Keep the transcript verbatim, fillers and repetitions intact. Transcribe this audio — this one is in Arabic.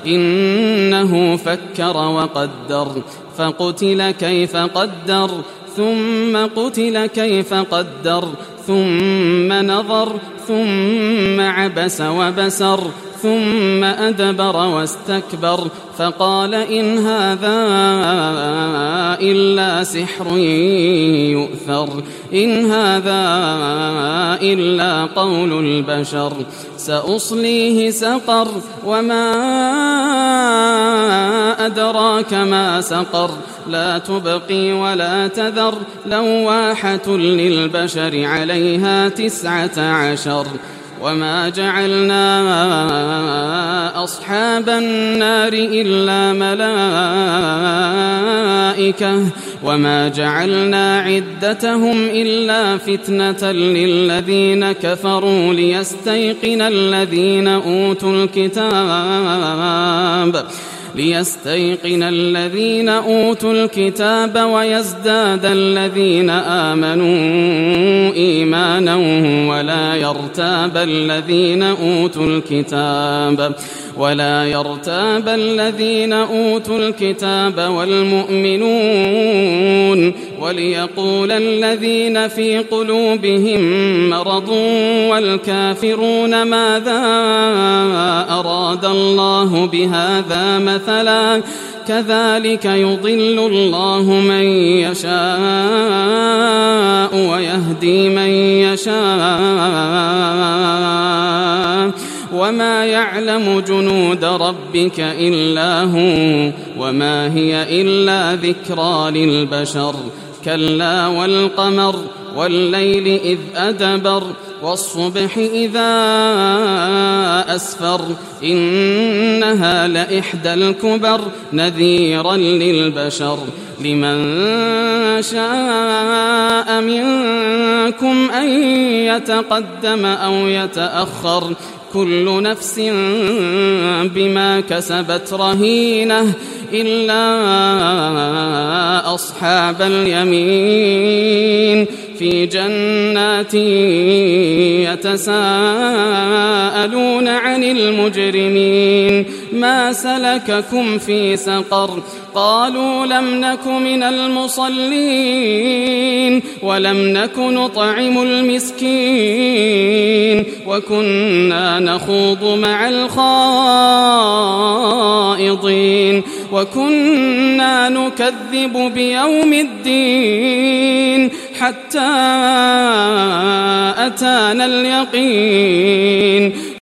إنه فكر وقدر فقتل كيف قدر ثم قتل كيف قدر ثم نظر ثم عبس وبسر ثم أدبر واستكبر فقال إن هذا إلا سحر يؤثر إن هذا إلا قول البشر سأصليه سقر وما أدراك ما سقر لا تبقي ولا تذر لواحة للبشر عليها تسعة عشر وما جعلنا أصحاب النار إلا ملائكة وما جعلنا عدتهم إلا فتنة للذين كفروا ليستيقن الذين أوتوا الكتاب ليستيقن الذين أوتوا الكتاب ويزداد الذين آمنوا إيمانا ولا يرتاب الذين أوتوا الكتاب ولا يرتاب الذين أوتوا الكتاب والمؤمنون وليقول الذين في قلوبهم مرض والكافرون ماذا أراد الله بهذا مثلا كذلك يضل الله من يشاء ويهدي من يشاء وما يعلم جنود ربك إلا هو وما هي إلا ذكرى للبشر كلا والقمر والليل إذ أدبر والصبح إذا أسفر إنها لإحدى الكبر نذيرا للبشر لمن شاء منكم أن يتقدم أو يتأخر كل نفس بما كسبت رهينة إلا أصحاب اليمين في جنات يتساءلون عن المجرمين ما سلككم في سقر قالوا لم نك من المصلين ولم نك نطعم المسكين وكنا نخوض مع الخائضين وكنا نكذب بيوم الدين حتى أتانا اليقين